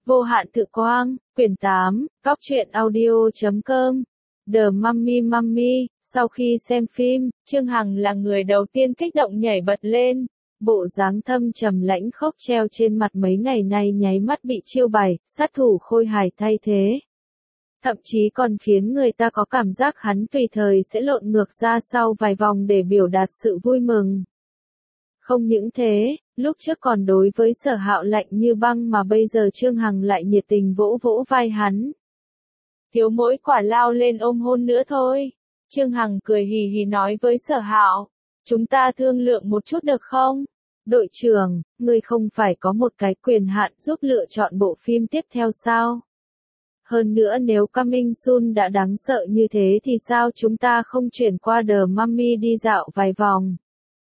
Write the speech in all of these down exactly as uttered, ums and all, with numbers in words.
Vô hạn tự quang, quyển tám, góc truyện audio chấm com. The Mummy Mummy, sau khi xem phim, Trương Hằng là người đầu tiên kích động nhảy bật lên. Bộ dáng thâm trầm lãnh khốc treo trên mặt mấy ngày nay nháy mắt bị chiêu bày, sát thủ khôi hài thay thế. Thậm chí còn khiến người ta có cảm giác hắn tùy thời sẽ lộn ngược ra sau vài vòng để biểu đạt sự vui mừng. Không những thế, lúc trước còn đối với Sở Hạo lạnh như băng mà bây giờ Trương Hằng lại nhiệt tình vỗ vỗ vai hắn. Thiếu mỗi quả lao lên ôm hôn nữa thôi. Trương Hằng cười hì hì nói với Sở Hạo, chúng ta thương lượng một chút được không? Đội trưởng, ngươi không phải có một cái quyền hạn giúp lựa chọn bộ phim tiếp theo sao? Hơn nữa nếu Coming Soon đã đáng sợ như thế thì sao chúng ta không chuyển qua The Mummy đi dạo vài vòng?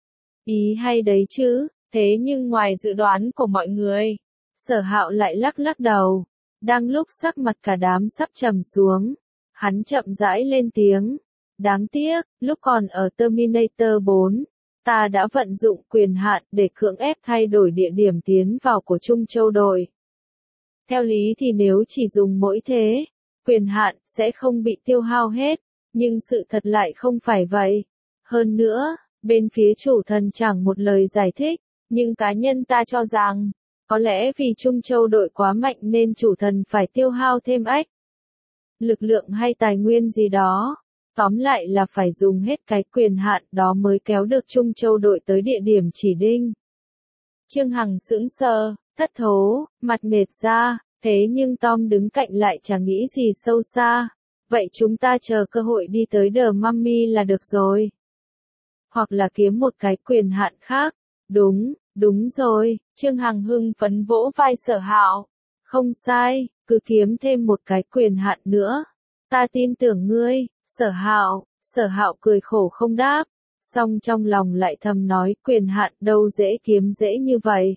Ý hay đấy chứ, thế nhưng ngoài dự đoán của mọi người, Sở Hạo lại lắc lắc đầu. Đang lúc sắc mặt cả đám sắp trầm xuống, hắn chậm rãi lên tiếng. Đáng tiếc, lúc còn ở Terminator bốn, ta đã vận dụng quyền hạn để cưỡng ép thay đổi địa điểm tiến vào của Trung Châu đội. Theo lý thì nếu chỉ dùng mỗi thế, quyền hạn sẽ không bị tiêu hao hết, nhưng sự thật lại không phải vậy. Hơn nữa, bên phía chủ thần chẳng một lời giải thích, nhưng cá nhân ta cho rằng, có lẽ vì Trung Châu đội quá mạnh nên chủ thần phải tiêu hao thêm ách lực lượng hay tài nguyên gì đó. Tóm lại là phải dùng hết cái quyền hạn đó mới kéo được Trung Châu đội tới địa điểm chỉ định. Trương Hằng sững sờ, thất thố, mặt nệt ra, thế nhưng Tom đứng cạnh lại chẳng nghĩ gì sâu xa. Vậy chúng ta chờ cơ hội đi tới The Mummy là được rồi. Hoặc là kiếm một cái quyền hạn khác. Đúng, đúng rồi, Trương Hằng hưng phấn vỗ vai Sở Hạo. Không sai, cứ kiếm thêm một cái quyền hạn nữa. Ta tin tưởng ngươi, Sở Hạo. Sở Hạo cười khổ không đáp, song trong lòng lại thầm nói quyền hạn đâu dễ kiếm dễ như vậy.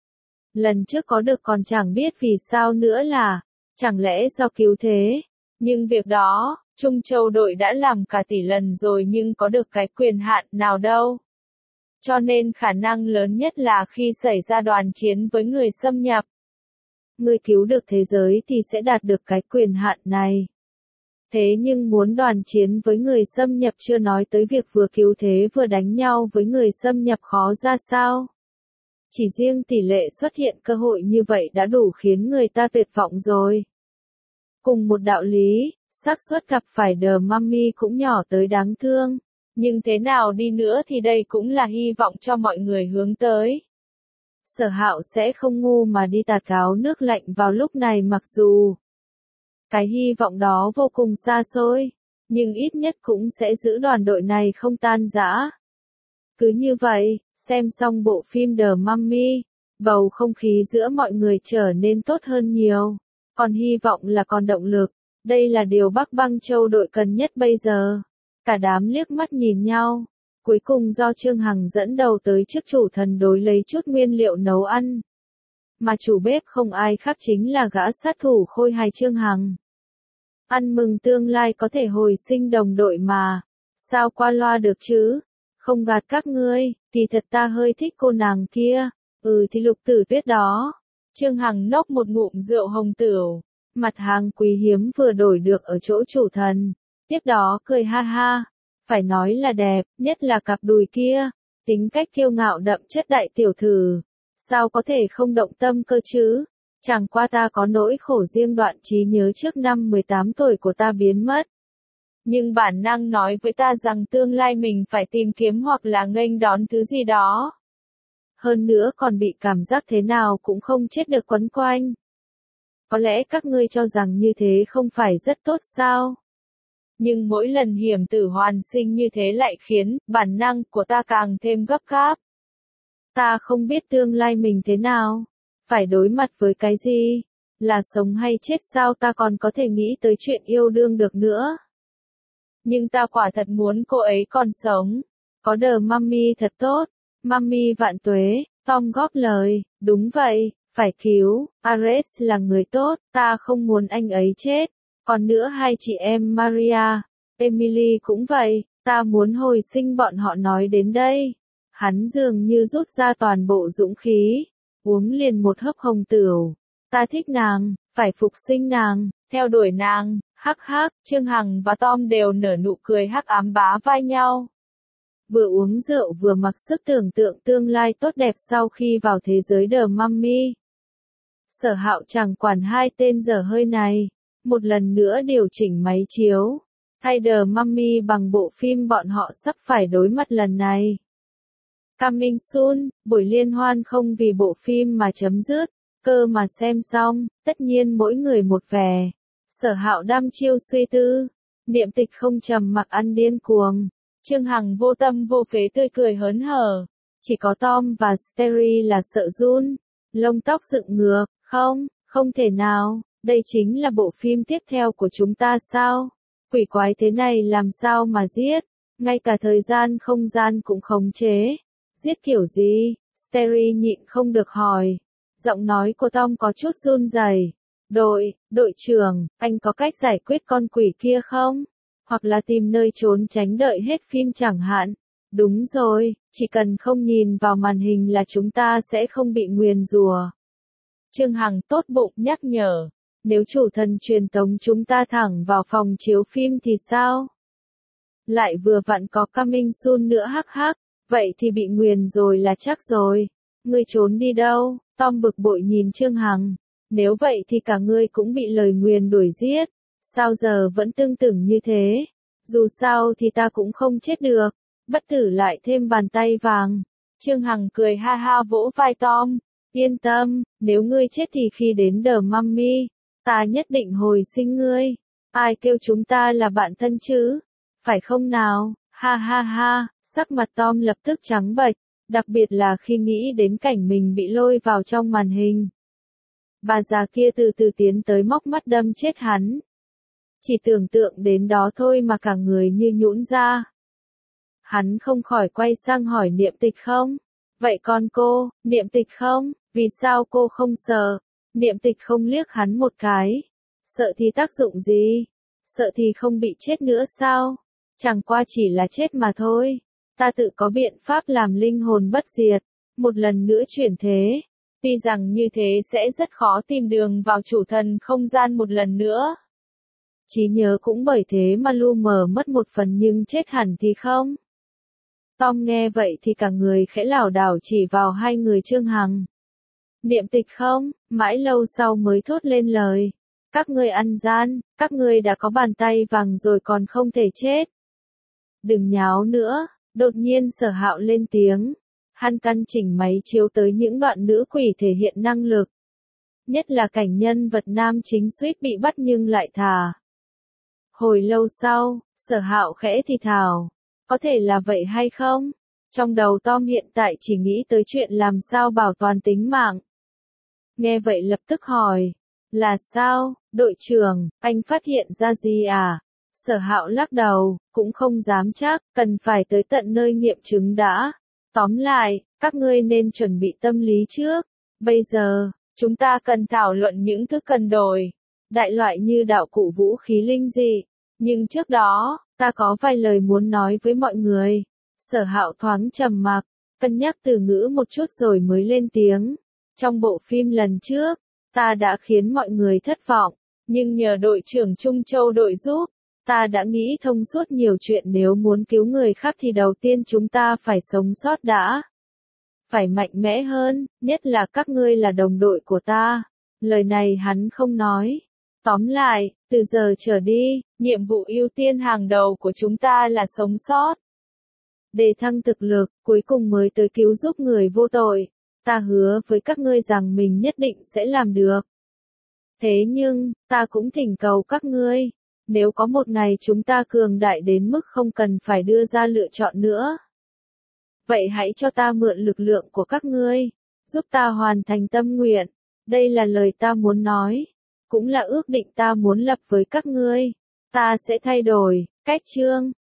Lần trước có được còn chẳng biết vì sao nữa là, chẳng lẽ do cứu thế, nhưng việc đó, Trung Châu đội đã làm cả tỷ lần rồi nhưng có được cái quyền hạn nào đâu. Cho nên khả năng lớn nhất là khi xảy ra đoàn chiến với người xâm nhập. Người cứu được thế giới thì sẽ đạt được cái quyền hạn này. Thế nhưng muốn đoàn chiến với người xâm nhập chưa nói tới việc vừa cứu thế vừa đánh nhau với người xâm nhập khó ra sao. Chỉ riêng tỷ lệ xuất hiện cơ hội như vậy đã đủ khiến người ta tuyệt vọng rồi. Cùng một đạo lý, xác suất gặp phải The Mummy cũng nhỏ tới đáng thương. Nhưng thế nào đi nữa thì đây cũng là hy vọng cho mọi người hướng tới. Sở Hạo sẽ không ngu mà đi tạt gáo nước lạnh vào lúc này mặc dù cái hy vọng đó vô cùng xa xôi, nhưng ít nhất cũng sẽ giữ đoàn đội này không tan rã. Cứ như vậy, xem xong bộ phim The Mummy, bầu không khí giữa mọi người trở nên tốt hơn nhiều. Còn hy vọng là còn động lực, đây là điều Bắc Băng Châu đội cần nhất bây giờ. Cả đám liếc mắt nhìn nhau, cuối cùng do Trương Hằng dẫn đầu tới trước chủ thần đối lấy chút nguyên liệu nấu ăn. Mà chủ bếp không ai khác chính là gã sát thủ khôi hài Trương Hằng. Ăn mừng tương lai có thể hồi sinh đồng đội mà, sao qua loa được chứ? Không gạt các ngươi, thì thật ta hơi thích cô nàng kia, ừ thì Lục Tử Tuyết đó. Trương Hằng nốc một ngụm rượu hồng tửu, mặt hàng quý hiếm vừa đổi được ở chỗ chủ thần. Tiếp đó cười ha ha, phải nói là đẹp, nhất là cặp đùi kia, tính cách kiêu ngạo đậm chất đại tiểu thư, sao có thể không động tâm cơ chứ, chẳng qua ta có nỗi khổ riêng đoạn trí nhớ trước năm mười tám tuổi của ta biến mất. Nhưng bản năng nói với ta rằng tương lai mình phải tìm kiếm hoặc là nghênh đón thứ gì đó. Hơn nữa còn bị cảm giác thế nào cũng không chết được quấn quanh. Có lẽ các ngươi cho rằng như thế không phải rất tốt sao? Nhưng mỗi lần hiểm tử hoàn sinh như thế lại khiến bản năng của ta càng thêm gấp gáp. Ta không biết tương lai mình thế nào, phải đối mặt với cái gì, là sống hay chết sao ta còn có thể nghĩ tới chuyện yêu đương được nữa. Nhưng ta quả thật muốn cô ấy còn sống, có The Mummy thật tốt, Mummy vạn tuế, Tom góp lời, đúng vậy, phải cứu, Ares là người tốt, ta không muốn anh ấy chết. Còn nữa hai chị em Maria, Emily cũng vậy, ta muốn hồi sinh bọn họ nói đến đây. Hắn dường như rút ra toàn bộ dũng khí, uống liền một hớp hồng tửu. Ta thích nàng, phải phục sinh nàng, theo đuổi nàng, hắc hắc, Trương Hằng và Tom đều nở nụ cười hắc ám bá vai nhau. Vừa uống rượu vừa mặc sức tưởng tượng tương lai tốt đẹp sau khi vào thế giới The Mummy. Sở Hạo chẳng quản hai tên dở hơi này, một lần nữa điều chỉnh máy chiếu, thay The Mummy bằng bộ phim bọn họ sắp phải đối mặt lần này. Coming soon, buổi liên hoan không vì bộ phim mà chấm dứt, cơ mà xem xong, tất nhiên mỗi người một vẻ. Sở Hạo đăm chiêu suy tư, Niệm Tịch không trầm mặc ăn điên cuồng, Trương Hằng vô tâm vô phế tươi cười hớn hở, chỉ có Tom và Sterry là sợ run, lông tóc dựng ngược, không, không thể nào, đây chính là bộ phim tiếp theo của chúng ta sao? Quỷ quái thế này làm sao mà giết, ngay cả thời gian không gian cũng khống chế, giết kiểu gì? Sterry nhịn không được hỏi, giọng nói của Tom có chút run rẩy. Đội, đội trưởng, anh có cách giải quyết con quỷ kia không? Hoặc là tìm nơi trốn tránh đợi hết phim chẳng hạn. Đúng rồi, chỉ cần không nhìn vào màn hình là chúng ta sẽ không bị nguyền rủa. Trương Hằng tốt bụng nhắc nhở, nếu chủ thần truyền tống chúng ta thẳng vào phòng chiếu phim thì sao? Lại vừa vặn có coming soon nữa hắc hắc, vậy thì bị nguyền rồi là chắc rồi. Ngươi trốn đi đâu? Tom bực bội nhìn Trương Hằng. Nếu vậy thì cả ngươi cũng bị lời nguyền đuổi giết. Sao giờ vẫn tương tự như thế? Dù sao thì ta cũng không chết được. Bất tử lại thêm bàn tay vàng. Trương Hằng cười ha ha vỗ vai Tom. Yên tâm, nếu ngươi chết thì khi đến The Mummy, ta nhất định hồi sinh ngươi. Ai kêu chúng ta là bạn thân chứ? Phải không nào? Ha ha ha, sắc mặt Tom lập tức trắng bệch, đặc biệt là khi nghĩ đến cảnh mình bị lôi vào trong màn hình. Bà già kia từ từ tiến tới móc mắt đâm chết hắn. Chỉ tưởng tượng đến đó thôi mà cả người như nhũn ra. Hắn không khỏi quay sang hỏi Niệm Tịch không? Vậy con cô, Niệm Tịch không? Vì sao cô không sợ? Niệm Tịch không liếc hắn một cái. Sợ thì tác dụng gì? Sợ thì không bị chết nữa sao? Chẳng qua chỉ là chết mà thôi. Ta tự có biện pháp làm linh hồn bất diệt. Một lần nữa chuyển thế. Tuy rằng như thế sẽ rất khó tìm đường vào chủ thần không gian một lần nữa. Trí nhớ cũng bởi thế mà lu mờ mất một phần nhưng chết hẳn thì không. Tom nghe vậy thì cả người khẽ lảo đảo chỉ vào hai người Trương Hằng. Niệm Tịch không, mãi lâu sau mới thốt lên lời. Các ngươi ăn gian, các ngươi đã có bàn tay vàng rồi còn không thể chết. Đừng nháo nữa, đột nhiên Sở Hạo lên tiếng. Hắn căn chỉnh máy chiếu tới những đoạn nữ quỷ thể hiện năng lực. Nhất là cảnh nhân vật nam chính suýt bị bắt nhưng lại thà. Hồi lâu sau, Sở Hạo khẽ thì thào. Có thể là vậy hay không? Trong đầu Tom hiện tại chỉ nghĩ tới chuyện làm sao bảo toàn tính mạng. Nghe vậy lập tức hỏi. Là sao, đội trưởng, anh phát hiện ra gì à? Sở Hạo lắc đầu, cũng không dám chắc, cần phải tới tận nơi nghiệm chứng đã. Tóm lại, các ngươi nên chuẩn bị tâm lý trước. Bây giờ, chúng ta cần thảo luận những thứ cần đổi. Đại loại như đạo cụ vũ khí linh dị. Nhưng trước đó, ta có vài lời muốn nói với mọi người. Sở Hạo thoáng trầm mặc, cân nhắc từ ngữ một chút rồi mới lên tiếng. Trong bộ phim lần trước, ta đã khiến mọi người thất vọng. Nhưng nhờ đội trưởng Trung Châu đội giúp, ta đã nghĩ thông suốt nhiều chuyện. Nếu muốn cứu người khác thì đầu tiên chúng ta phải sống sót đã. Phải mạnh mẽ hơn, nhất là các ngươi là đồng đội của ta. Lời này hắn không nói. Tóm lại, từ giờ trở đi, nhiệm vụ ưu tiên hàng đầu của chúng ta là sống sót. Đề thăng thực lực, cuối cùng mới tới cứu giúp người vô tội. Ta hứa với các ngươi rằng mình nhất định sẽ làm được. Thế nhưng, ta cũng thỉnh cầu các ngươi. Nếu có một ngày chúng ta cường đại đến mức không cần phải đưa ra lựa chọn nữa. Vậy hãy cho ta mượn lực lượng của các ngươi. Giúp ta hoàn thành tâm nguyện. Đây là lời ta muốn nói. Cũng là ước định ta muốn lập với các ngươi. Ta sẽ thay đổi, cách chương.